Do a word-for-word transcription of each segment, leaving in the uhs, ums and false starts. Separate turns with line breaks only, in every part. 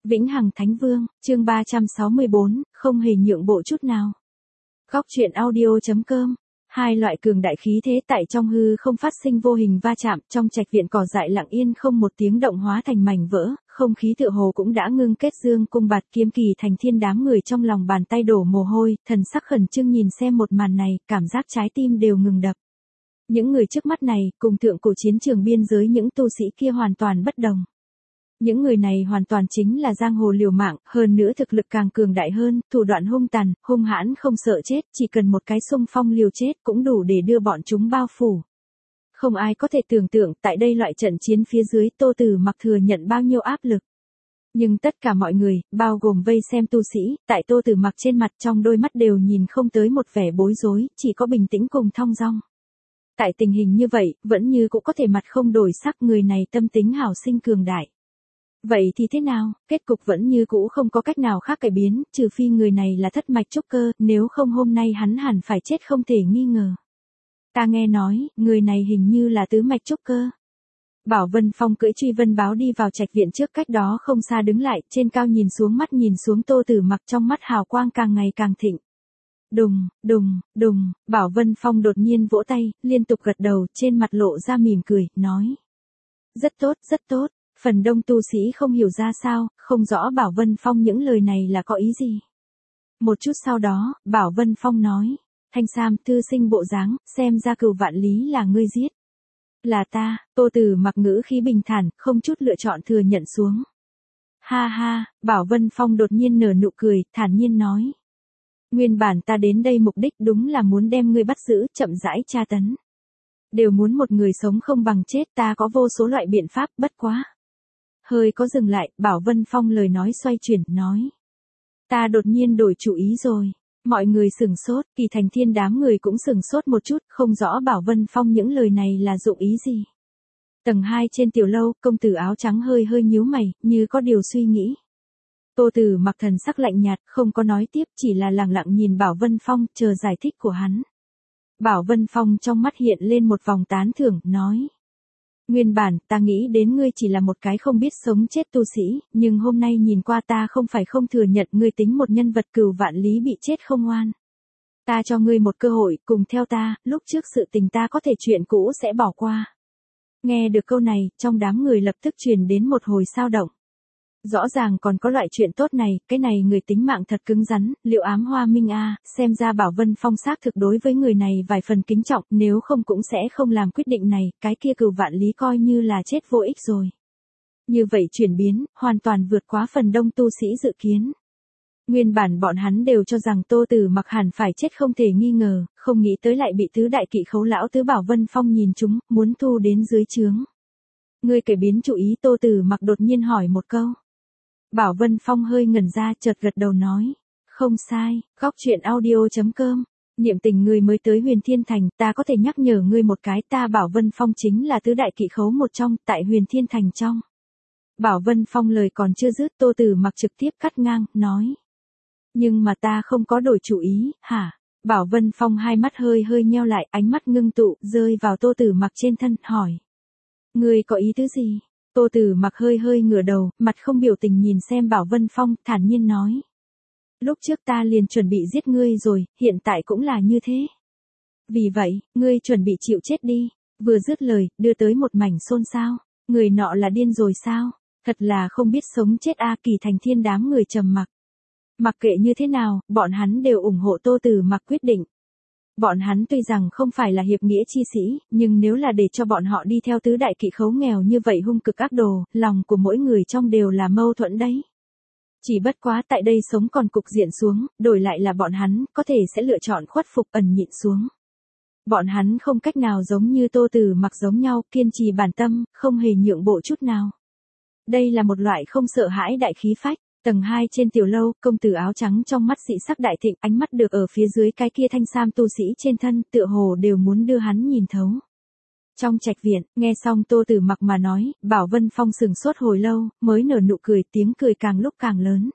Vĩnh Hằng Thánh Vương, chương ba trăm sáu mươi bốn, không hề nhượng bộ chút nào. Góc truyện audio chấm com. Hai loại cường đại khí thế tại trong hư không phát sinh vô hình va chạm, trong trạch viện cỏ dại lặng yên không một tiếng động hóa thành mảnh vỡ, không khí tựa hồ cũng đã ngưng kết, dương cung bạt kiếm kỳ thành thiên, đám người trong lòng bàn tay đổ mồ hôi, thần sắc khẩn trương nhìn xem một màn này, cảm giác trái tim đều ngừng đập. Những người trước mắt này, cùng thượng cổ chiến trường biên giới những tu sĩ kia hoàn toàn bất đồng. Những người này hoàn toàn chính là giang hồ liều mạng, hơn nữa thực lực càng cường đại hơn, thủ đoạn hung tàn, hung hãn không sợ chết, chỉ cần một cái xung phong liều chết cũng đủ để đưa bọn chúng bao phủ. Không ai có thể tưởng tượng tại đây loại trận chiến phía dưới Tô Tử Mặc thừa nhận bao nhiêu áp lực. Nhưng tất cả mọi người, bao gồm vây xem tu sĩ, tại Tô Tử Mặc trên mặt trong đôi mắt đều nhìn không tới một vẻ bối rối, chỉ có bình tĩnh cùng thong dong. Tại tình hình như vậy, vẫn như cũng có thể mặt không đổi sắc, người này tâm tính hảo sinh cường đại. Vậy thì thế nào, kết cục vẫn như cũ không có cách nào khác cải biến, trừ phi người này là thất mạch trúc cơ, nếu không hôm nay hắn hẳn phải chết không thể nghi ngờ. Ta nghe nói, người này hình như là tứ mạch trúc cơ. Bảo Vân Phong cưỡi truy vân báo đi vào trạch viện trước cách đó không xa đứng lại, trên cao nhìn xuống, mắt nhìn xuống Tô Tử Mặc, trong mắt hào quang càng ngày càng thịnh. Đùng, đùng, đùng, Bảo Vân Phong đột nhiên vỗ tay, liên tục gật đầu, trên mặt lộ ra mỉm cười, nói. Rất tốt, rất tốt. Phần đông tu sĩ không hiểu ra sao, không rõ Bảo Vân Phong những lời này là có ý gì. Một chút sau đó, Bảo Vân Phong nói, Thanh Sam thư sinh bộ dáng, xem ra Cửu Vạn Lý là ngươi giết. Là ta, Tô Tử Mặc ngữ khí bình thản, không chút lựa chọn thừa nhận xuống. Ha ha, Bảo Vân Phong đột nhiên nở nụ cười, thản nhiên nói. Nguyên bản ta đến đây mục đích đúng là muốn đem ngươi bắt giữ, chậm rãi tra tấn. Đều muốn một người sống không bằng chết, ta có vô số loại biện pháp, bất quá. Hơi có dừng lại, Bảo Vân Phong lời nói xoay chuyển, nói. Ta đột nhiên đổi chủ ý rồi. Mọi người sửng sốt, Kỳ Thành Thiên đám người cũng sửng sốt một chút, không rõ Bảo Vân Phong những lời này là dụng ý gì. Tầng hai trên tiểu lâu, công tử áo trắng hơi hơi nhíu mày, như có điều suy nghĩ. Tô Tử Mặc thần sắc lạnh nhạt, không có nói tiếp, chỉ là lặng lặng nhìn Bảo Vân Phong, chờ giải thích của hắn. Bảo Vân Phong trong mắt hiện lên một vòng tán thưởng, nói. Nguyên bản, ta nghĩ đến ngươi chỉ là một cái không biết sống chết tu sĩ, nhưng hôm nay nhìn qua ta không phải không thừa nhận ngươi tính một nhân vật Cửu Vạn Lý bị chết không oan. Ta cho ngươi một cơ hội, cùng theo ta, lúc trước sự tình ta có thể chuyện cũ sẽ bỏ qua. Nghe được câu này, trong đám người lập tức truyền đến một hồi sao động. Rõ ràng còn có loại chuyện tốt này, cái này người tính mạng thật cứng rắn, Liệu Ám Hoa Minh a, xem ra Bảo Vân Phong xác thực đối với người này vài phần kính trọng, nếu không cũng sẽ không làm quyết định này, cái kia Cửu Vạn Lý coi như là chết vô ích rồi. Như vậy chuyển biến, hoàn toàn vượt quá phần đông tu sĩ dự kiến. Nguyên bản bọn hắn đều cho rằng Tô Tử Mặc hẳn phải chết không thể nghi ngờ, không nghĩ tới lại bị tứ đại kỵ khấu lão tứ Bảo Vân Phong nhìn chúng, muốn thu đến dưới trướng. Ngươi cải biến chủ ý, Tô Tử Mặc đột nhiên hỏi một câu. Bảo Vân Phong hơi ngẩn ra, chợt gật đầu nói. Không sai, góc truyện audio chấm com. Niệm tình người mới tới Huyền Thiên Thành, ta có thể nhắc nhở ngươi một cái, ta Bảo Vân Phong chính là tứ đại kỵ khấu một trong, tại Huyền Thiên Thành trong. Bảo Vân Phong lời còn chưa dứt, Tô Tử Mặc trực tiếp cắt ngang, nói. Nhưng mà ta không có đổi chủ ý, hả? Bảo Vân Phong hai mắt hơi hơi nheo lại, ánh mắt ngưng tụ, rơi vào Tô Tử Mặc trên thân, hỏi. Ngươi có ý tứ gì? Tô Tử Mặc hơi hơi ngửa đầu, mặt không biểu tình nhìn xem Bảo Vân Phong, thản nhiên nói. Lúc trước ta liền chuẩn bị giết ngươi rồi, hiện tại cũng là như thế. Vì vậy, ngươi chuẩn bị chịu chết đi. Vừa dứt lời, đưa tới một mảnh xôn xao. Người nọ là điên rồi sao? Thật là không biết sống chết a. Kỳ Thành Thiên đám người trầm mặc. Mặc kệ như thế nào, bọn hắn đều ủng hộ Tô Tử Mặc quyết định. Bọn hắn tuy rằng không phải là hiệp nghĩa chi sĩ, nhưng nếu là để cho bọn họ đi theo tứ đại kỵ khấu nghèo như vậy hung cực ác đồ, lòng của mỗi người trong đều là mâu thuẫn đấy. Chỉ bất quá tại đây sống còn cục diện xuống, đổi lại là bọn hắn, có thể sẽ lựa chọn khuất phục ẩn nhịn xuống. Bọn hắn không cách nào giống như Tô Tử Mặc giống nhau, kiên trì bản tâm, không hề nhượng bộ chút nào. Đây là một loại không sợ hãi đại khí phách. Tầng hai trên tiểu lâu, công tử áo trắng trong mắt dị sắc đại thịnh, ánh mắt được ở phía dưới cái kia thanh sam tu sĩ trên thân, tựa hồ đều muốn đưa hắn nhìn thấu. Trong trạch viện, nghe xong Tô Tử Mặc mà nói, Bảo Vân Phong sừng sốt hồi lâu, mới nở nụ cười, tiếng cười càng lúc càng lớn.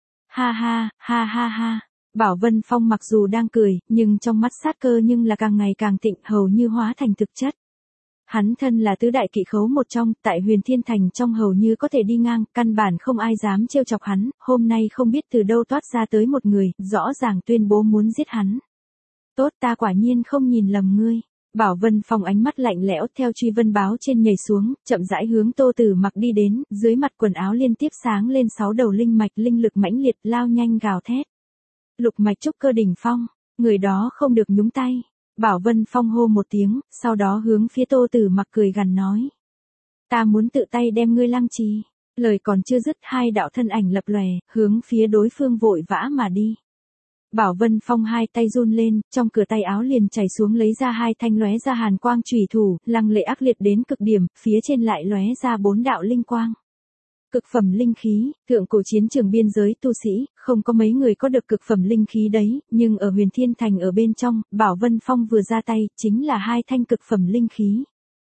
Ha ha, ha ha ha. Bảo Vân Phong mặc dù đang cười, nhưng trong mắt sát cơ nhưng là càng ngày càng thịnh, hầu như hóa thành thực chất. Hắn thân là tứ đại kỵ khấu một trong, tại Huyền Thiên Thành trong hầu như có thể đi ngang, căn bản không ai dám trêu chọc hắn, hôm nay không biết từ đâu toát ra tới một người, rõ ràng tuyên bố muốn giết hắn. Tốt, ta quả nhiên không nhìn lầm ngươi. Bảo Vân Phong ánh mắt lạnh lẽo theo truy vân báo trên nhảy xuống, chậm rãi hướng Tô Tử Mặc đi đến, dưới mặt quần áo liên tiếp sáng lên sáu đầu linh mạch, linh lực mãnh liệt lao nhanh gào thét. Lục mạch trúc cơ đỉnh phong, người đó không được nhúng tay. Bảo Vân Phong hô một tiếng, sau đó hướng phía Tô Tử Mặc cười gằn nói. Ta muốn tự tay đem ngươi lăng trì. Lời còn chưa dứt, hai đạo thân ảnh lập lòe, hướng phía đối phương vội vã mà đi. Bảo Vân Phong hai tay run lên, trong cửa tay áo liền chảy xuống lấy ra hai thanh lóe ra hàn quang chủy thủ, lăng lệ ác liệt đến cực điểm, phía trên lại lóe ra bốn đạo linh quang. Cực phẩm linh khí, thượng cổ chiến trường biên giới tu sĩ, không có mấy người có được cực phẩm linh khí đấy, nhưng ở Huyền Thiên Thành ở bên trong, Bảo Vân Phong vừa ra tay, chính là hai thanh cực phẩm linh khí.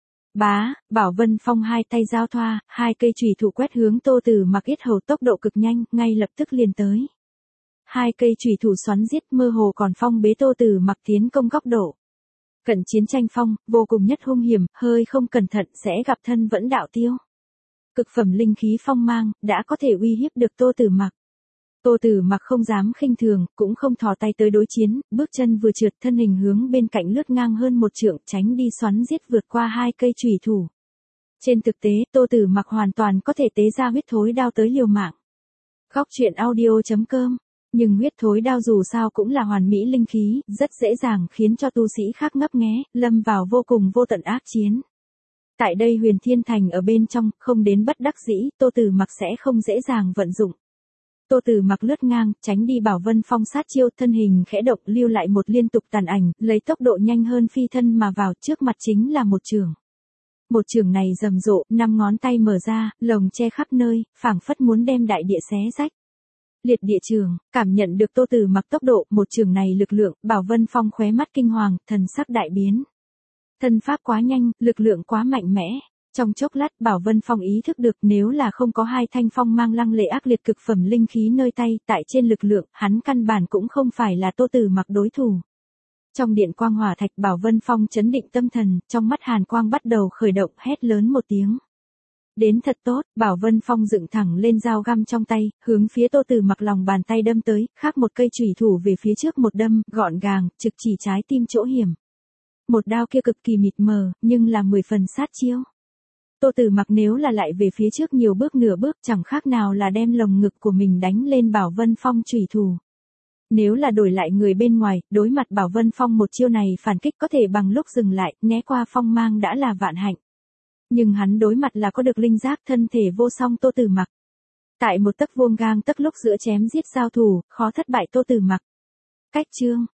Bá, Bảo Vân Phong hai tay giao thoa, hai cây chủy thủ quét hướng Tô Tử Mặc yết hầu tốc độ cực nhanh, ngay lập tức liền tới. Hai cây chủy thủ xoắn giết mơ hồ còn phong bế Tô Tử Mặc tiến công góc độ. Cận chiến tranh phong, vô cùng nhất hung hiểm, hơi không cẩn thận sẽ gặp thân vẫn đạo tiêu. Cực phẩm linh khí phong mang, đã có thể uy hiếp được Tô Tử Mặc. Tô Tử Mặc không dám khinh thường, cũng không thò tay tới đối chiến, bước chân vừa trượt thân hình hướng bên cạnh lướt ngang hơn một trượng, tránh đi xoắn giết vượt qua hai cây chủy thủ. Trên thực tế, Tô Tử Mặc hoàn toàn có thể tế ra huyết thối đao tới liều mạng. Góc truyện audio chấm com. Nhưng huyết thối đao dù sao cũng là hoàn mỹ linh khí, rất dễ dàng khiến cho tu sĩ khác ngấp nghé, lâm vào vô cùng vô tận ác chiến. Tại đây Huyền Thiên Thành ở bên trong, không đến bất đắc dĩ, Tô Tử Mặc sẽ không dễ dàng vận dụng. Tô Tử Mặc lướt ngang, tránh đi Bảo Vân Phong sát chiêu, thân hình khẽ động lưu lại một liên tục tàn ảnh, lấy tốc độ nhanh hơn phi thân mà vào, trước mặt chính là một trường. Một trường này rầm rộ, năm ngón tay mở ra, lồng che khắp nơi, phảng phất muốn đem đại địa xé rách. Liệt địa trường, cảm nhận được Tô Tử Mặc tốc độ, một trường này lực lượng, Bảo Vân Phong khóe mắt kinh hoàng, thần sắc đại biến. Thân pháp quá nhanh, lực lượng quá mạnh mẽ. Trong chốc lát, Bảo Vân Phong ý thức được nếu là không có hai thanh phong mang lăng lệ ác liệt cực phẩm linh khí nơi tay, tại trên lực lượng, hắn căn bản cũng không phải là Tô Tử Mặc đối thủ. Trong điện quang hỏa thạch, Bảo Vân Phong chấn định tâm thần, trong mắt hàn quang bắt đầu khởi động, hét lớn một tiếng. Đến thật tốt, Bảo Vân Phong dựng thẳng lên dao găm trong tay, hướng phía Tô Tử Mặc lòng bàn tay đâm tới, khác một cây chủy thủ về phía trước một đâm, gọn gàng, trực chỉ trái tim chỗ hiểm. Một đao kia cực kỳ mịt mờ, nhưng là mười phần sát chiêu. Tô Tử Mặc nếu là lại về phía trước nhiều bước nửa bước, chẳng khác nào là đem lồng ngực của mình đánh lên Bảo Vân Phong chủy thủ. Nếu là đổi lại người bên ngoài, đối mặt Bảo Vân Phong một chiêu này phản kích có thể bằng lúc dừng lại, né qua phong mang đã là vạn hạnh. Nhưng hắn đối mặt là có được linh giác thân thể vô song Tô Tử Mặc. Tại một tấc vuông gang tấc lúc giữa chém giết giao thủ, khó thất bại Tô Tử Mặc. Cách chương